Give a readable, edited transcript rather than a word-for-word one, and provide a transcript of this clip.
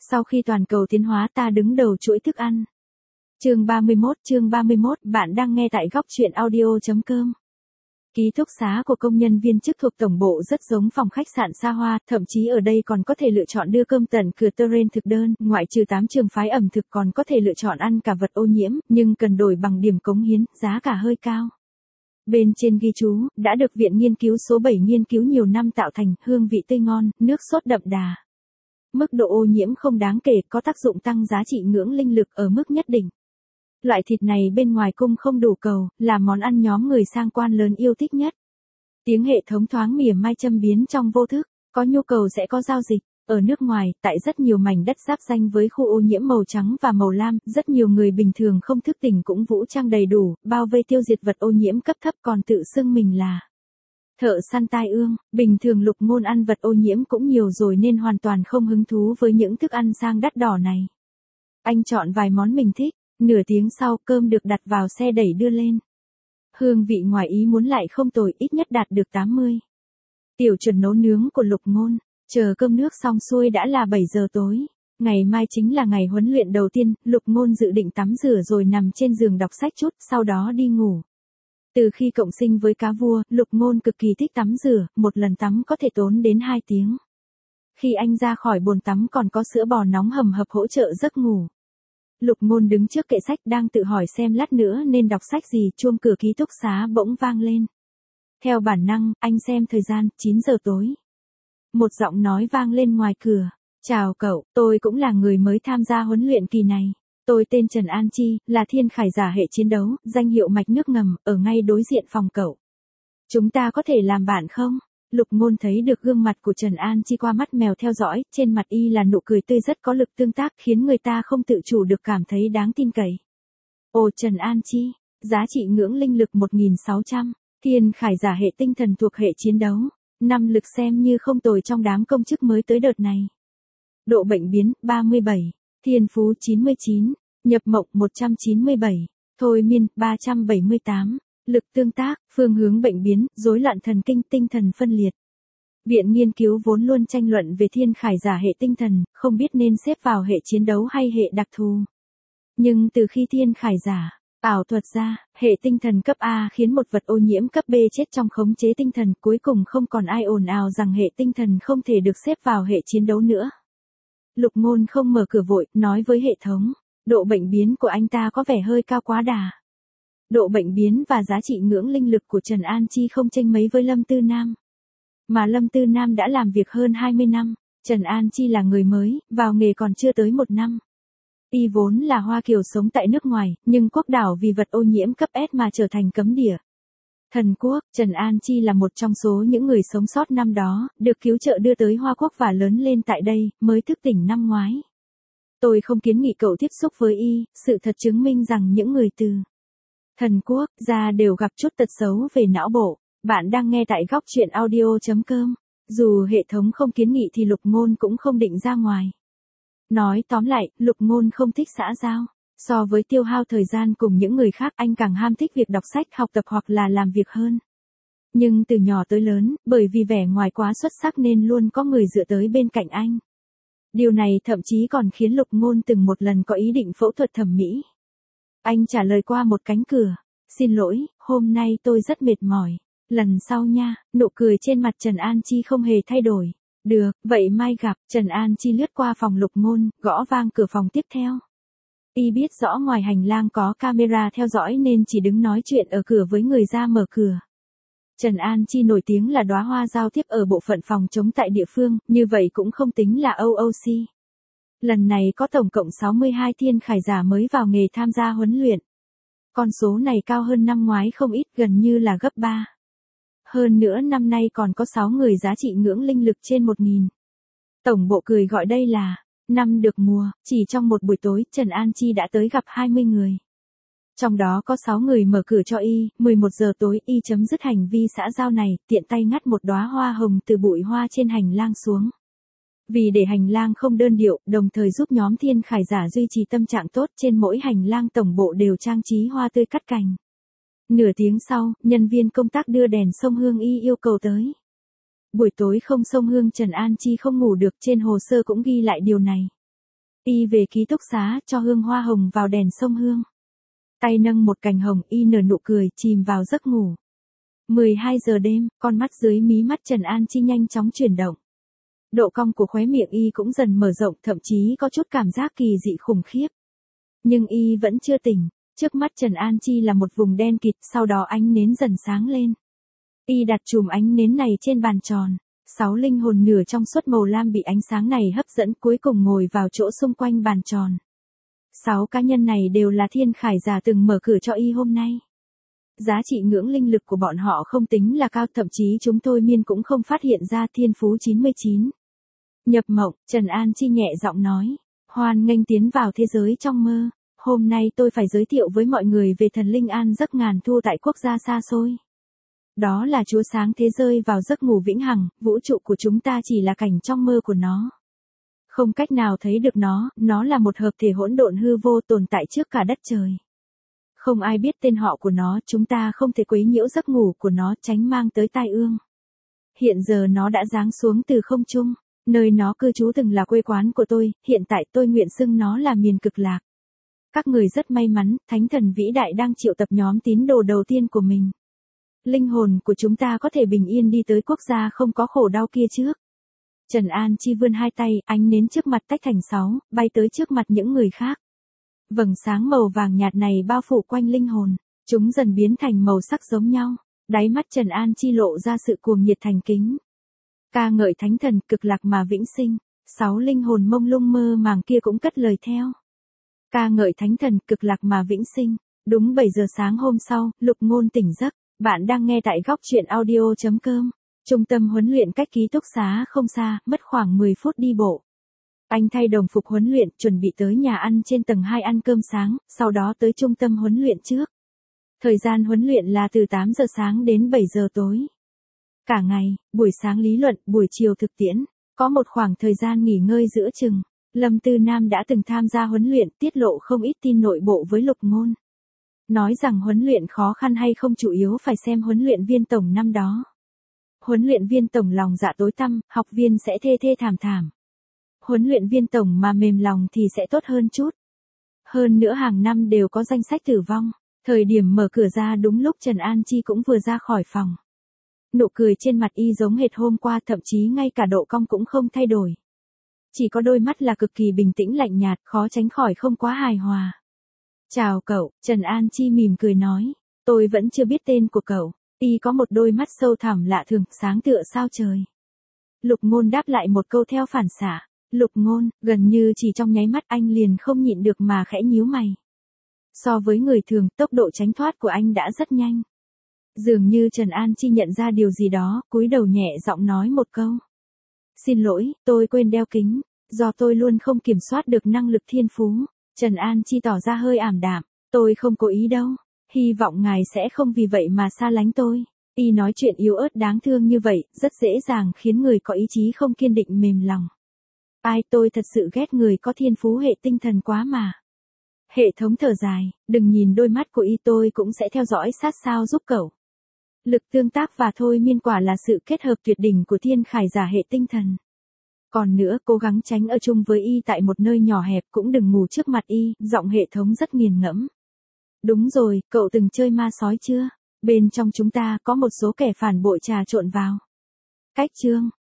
Sau khi toàn cầu tiến hóa ta đứng đầu chuỗi thức ăn. Chương 31, bạn đang nghe tại góc truyện audio.com. Ký túc xá của công nhân viên chức thuộc tổng bộ rất giống phòng khách sạn xa hoa, thậm chí ở đây còn có thể lựa chọn đưa cơm tận cửa terrain thực đơn, ngoại trừ 8 trường phái ẩm thực còn có thể lựa chọn ăn cả vật ô nhiễm, nhưng cần đổi bằng điểm cống hiến, giá cả hơi cao. Bên trên ghi chú, đã được Viện Nghiên cứu số 7 nghiên cứu nhiều năm tạo thành, hương vị tươi ngon, nước sốt đậm đà. Mức độ ô nhiễm không đáng kể, có tác dụng tăng giá trị ngưỡng linh lực ở mức nhất định. Loại thịt này bên ngoài cung không đủ cầu, là món ăn nhóm người sang quan lớn yêu thích nhất. Tiếng hệ thống thoáng mỉa mai châm biếm trong vô thức, có nhu cầu sẽ có giao dịch. Ở nước ngoài, tại rất nhiều mảnh đất giáp ranh với khu ô nhiễm màu trắng và màu lam, rất nhiều người bình thường không thức tỉnh cũng vũ trang đầy đủ, bao vây tiêu diệt vật ô nhiễm cấp thấp còn tự xưng mình là thợ săn tai ương. Bình thường Lục Ngôn ăn vật ô nhiễm cũng nhiều rồi nên hoàn toàn không hứng thú với những thức ăn sang đắt đỏ này. Anh chọn vài món mình thích, nửa tiếng sau cơm được đặt vào xe đẩy đưa lên. Hương vị ngoài ý muốn lại không tồi, ít nhất đạt được 80. Tiểu chuẩn nấu nướng của Lục Ngôn. Chờ cơm nước xong xuôi đã là 7 giờ tối. Ngày mai chính là ngày huấn luyện đầu tiên, Lục Ngôn dự định tắm rửa rồi nằm trên giường đọc sách chút, sau đó đi ngủ. Từ khi cộng sinh với cá vua, Lục Ngôn cực kỳ thích tắm rửa, một lần tắm có thể tốn đến 2 tiếng. Khi anh ra khỏi bồn tắm còn có sữa bò nóng hầm hập hỗ trợ giấc ngủ. Lục Ngôn đứng trước kệ sách đang tự hỏi xem lát nữa nên đọc sách gì, chuông cửa ký túc xá bỗng vang lên. Theo bản năng, anh xem thời gian, 9 giờ tối. Một giọng nói vang lên ngoài cửa. Chào cậu, tôi cũng là người mới tham gia huấn luyện kỳ này. Tôi tên Trần An Chi, là thiên khải giả hệ chiến đấu, danh hiệu mạch nước ngầm, ở ngay đối diện phòng cậu. Chúng ta có thể làm bạn không? Lục Ngôn thấy được gương mặt của Trần An Chi qua mắt mèo theo dõi, trên mặt y là nụ cười tươi rất có lực tương tác khiến người ta không tự chủ được cảm thấy đáng tin cậy. Ồ Trần An Chi, giá trị ngưỡng linh lực 1600, thiên khải giả hệ tinh thần thuộc hệ chiến đấu. 5 lực xem như không tồi trong đám công chức mới tới đợt này. Độ bệnh biến, 37. Thiên phú 99. Nhập mộng 197. Thôi miên, 378. Lực tương tác, phương hướng bệnh biến, rối loạn thần kinh, tinh thần phân liệt. Viện nghiên cứu vốn luôn tranh luận về thiên khải giả hệ tinh thần, không biết nên xếp vào hệ chiến đấu hay hệ đặc thù. Nhưng từ khi thiên khải giả ảo thuật ra, hệ tinh thần cấp A khiến một vật ô nhiễm cấp B chết trong khống chế tinh thần, cuối cùng không còn ai ồn ào rằng hệ tinh thần không thể được xếp vào hệ chiến đấu nữa. Lục Ngôn không mở cửa vội, nói với hệ thống, độ bệnh biến của anh ta có vẻ hơi cao quá đà. Độ bệnh biến và giá trị ngưỡng linh lực của Trần An Chi không chênh mấy với Lâm Tư Nam. Mà Lâm Tư Nam đã làm việc hơn 20 năm, Trần An Chi là người mới, vào nghề còn chưa tới 1 năm. Y vốn là Hoa Kiều sống tại nước ngoài, nhưng quốc đảo vì vật ô nhiễm cấp S mà trở thành cấm địa. Thần quốc, Trần An Chi là một trong số những người sống sót năm đó, được cứu trợ đưa tới Hoa Quốc và lớn lên tại đây, mới thức tỉnh năm ngoái. Tôi không kiến nghị cậu tiếp xúc với y, sự thật chứng minh rằng những người từ thần quốc ra đều gặp chút tật xấu về não bộ. Bạn đang nghe tại góc truyện audio.com. Dù hệ thống không kiến nghị thì Lục Ngôn cũng không định ra ngoài. Nói tóm lại, Lục Ngôn không thích xã giao. So với tiêu hao thời gian cùng những người khác, anh càng ham thích việc đọc sách, học tập hoặc là làm việc hơn. Nhưng từ nhỏ tới lớn, bởi vì vẻ ngoài quá xuất sắc nên luôn có người dựa tới bên cạnh anh. Điều này thậm chí còn khiến Lục Ngôn từng một lần có ý định phẫu thuật thẩm mỹ. Anh trả lời qua một cánh cửa. Xin lỗi, hôm nay tôi rất mệt mỏi. Lần sau nha, nụ cười trên mặt Trần An Chi không hề thay đổi. Được, vậy mai gặp. Trần An Chi lướt qua phòng Lục Ngôn, gõ vang cửa phòng tiếp theo. Y biết rõ ngoài hành lang có camera theo dõi nên chỉ đứng nói chuyện ở cửa với người ra mở cửa. Trần An Chi nổi tiếng là đóa hoa giao tiếp ở bộ phận phòng chống tại địa phương, như vậy cũng không tính là OOC. Lần này có tổng cộng 62 thiên khải giả mới vào nghề tham gia huấn luyện. Con số này cao hơn năm ngoái không ít, gần như là gấp 3. Hơn nữa năm nay còn có 6 người giá trị ngưỡng linh lực trên 1000. Tổng bộ cười gọi đây là năm được mùa, chỉ trong một buổi tối, Trần An Chi đã tới gặp 20 người. Trong đó có 6 người mở cửa cho y, 11 giờ tối y chấm dứt hành vi xã giao này, tiện tay ngắt một đóa hoa hồng từ bụi hoa trên hành lang xuống. Vì để hành lang không đơn điệu, đồng thời giúp nhóm thiên khải giả duy trì tâm trạng tốt, trên mỗi hành lang tổng bộ đều trang trí hoa tươi cắt cành. Nửa tiếng sau, nhân viên công tác đưa đèn sông hương y yêu cầu tới. Buổi tối không sông hương Trần An Chi không ngủ được, trên hồ sơ cũng ghi lại điều này. Y về ký túc xá, cho hương hoa hồng vào đèn sông hương. Tay nâng một cành hồng, Y nở nụ cười, chìm vào giấc ngủ. 12 giờ đêm, con mắt dưới mí mắt Trần An Chi nhanh chóng chuyển động. Độ cong của khóe miệng Y cũng dần mở rộng, thậm chí có chút cảm giác kỳ dị khủng khiếp. Nhưng Y vẫn chưa tỉnh. Trước mắt Trần An Chi là một vùng đen kịt, sau đó ánh nến dần sáng lên. Y đặt chùm ánh nến này trên bàn tròn. 6 linh hồn nửa trong suốt màu lam bị ánh sáng này hấp dẫn cuối cùng ngồi vào chỗ xung quanh bàn tròn. 6 cá nhân này đều là thiên khải giả từng mở cửa cho Y hôm nay. Giá trị ngưỡng linh lực của bọn họ không tính là cao, thậm chí chúng tôi miên cũng không phát hiện ra thiên phú 99. Nhập mộng, Trần An Chi nhẹ giọng nói. Hoan nghênh tiến vào thế giới trong mơ. Hôm nay tôi phải giới thiệu với mọi người về thần linh an giấc ngàn thu tại quốc gia xa xôi. Đó là chúa sáng thế rơi vào giấc ngủ vĩnh hằng, vũ trụ của chúng ta chỉ là cảnh trong mơ của nó. Không cách nào thấy được nó là một hợp thể hỗn độn hư vô tồn tại trước cả đất trời. Không ai biết tên họ của nó, chúng ta không thể quấy nhiễu giấc ngủ của nó tránh mang tới tai ương. Hiện giờ nó đã giáng xuống từ không trung, nơi nó cư trú từng là quê quán của tôi, hiện tại tôi nguyện xưng nó là miền cực lạc. Các người rất may mắn, thánh thần vĩ đại đang triệu tập nhóm tín đồ đầu tiên của mình. Linh hồn của chúng ta có thể bình yên đi tới quốc gia không có khổ đau kia trước. Trần An Chi vươn hai tay, ánh nến trước mặt tách thành 6, bay tới trước mặt những người khác. Vầng sáng màu vàng nhạt này bao phủ quanh linh hồn, chúng dần biến thành màu sắc giống nhau. Đáy mắt Trần An Chi lộ ra sự cuồng nhiệt thành kính. Ca ngợi thánh thần cực lạc mà vĩnh sinh, 6 linh hồn mông lung mơ màng kia cũng cất lời theo. Ca ngợi thánh thần cực lạc mà vĩnh sinh. Đúng 7 giờ sáng hôm sau, Lục Ngôn tỉnh giấc. Bạn đang nghe tại góc truyện audio.com. Trung tâm huấn luyện cách ký túc xá không xa, mất khoảng 10 phút đi bộ. Anh thay đồng phục huấn luyện, chuẩn bị tới nhà ăn trên tầng 2 ăn cơm sáng, sau đó tới trung tâm huấn luyện trước. Thời gian huấn luyện là từ 8 giờ sáng đến 7 giờ tối. Cả ngày, buổi sáng lý luận, buổi chiều thực tiễn, có một khoảng thời gian nghỉ ngơi giữa chừng. Lâm Tư Nam đã từng tham gia huấn luyện, tiết lộ không ít tin nội bộ với Lục Ngôn. Nói rằng huấn luyện khó khăn hay không chủ yếu phải xem huấn luyện viên tổng năm đó. Huấn luyện viên tổng lòng dạ tối tăm, học viên sẽ thê thê thảm thảm. Huấn luyện viên tổng mà mềm lòng thì sẽ tốt hơn chút. Hơn nữa hàng năm đều có danh sách tử vong. Thời điểm mở cửa ra đúng lúc Trần An Chi cũng vừa ra khỏi phòng. Nụ cười trên mặt Y giống hệt hôm qua, thậm chí ngay cả độ cong cũng không thay đổi. Chỉ có đôi mắt là cực kỳ bình tĩnh lạnh nhạt, khó tránh khỏi không quá hài hòa. Chào cậu, Trần An Chi mỉm cười nói. Tôi vẫn chưa biết tên của cậu. Y có một đôi mắt sâu thẳm lạ thường, sáng tựa sao trời. Lục Ngôn đáp lại một câu theo phản xạ. Lục Ngôn, gần như chỉ trong nháy mắt anh liền không nhịn được mà khẽ nhíu mày. So với người thường, tốc độ tránh thoát của anh đã rất nhanh. Dường như Trần An Chi nhận ra điều gì đó, cúi đầu nhẹ giọng nói một câu. Xin lỗi, tôi quên đeo kính, do tôi luôn không kiểm soát được năng lực thiên phú. Trần An Chi tỏ ra hơi ảm đạm, tôi không cố ý đâu, hy vọng ngài sẽ không vì vậy mà xa lánh tôi. Y nói chuyện yếu ớt đáng thương như vậy, rất dễ dàng khiến người có ý chí không kiên định mềm lòng. Ai, tôi thật sự ghét người có thiên phú hệ tinh thần quá mà. Hệ thống thở dài, đừng nhìn đôi mắt của Y, tôi cũng sẽ theo dõi sát sao giúp cậu. Lực tương tác và thôi miên quả là sự kết hợp tuyệt đỉnh của thiên khải giả hệ tinh thần. Còn nữa, cố gắng tránh ở chung với Y tại một nơi nhỏ hẹp, cũng đừng ngủ trước mặt Y, giọng hệ thống rất nghiền ngẫm. Đúng rồi, cậu từng chơi ma sói chưa? Bên trong chúng ta có một số kẻ phản bội trà trộn vào. Cách chương,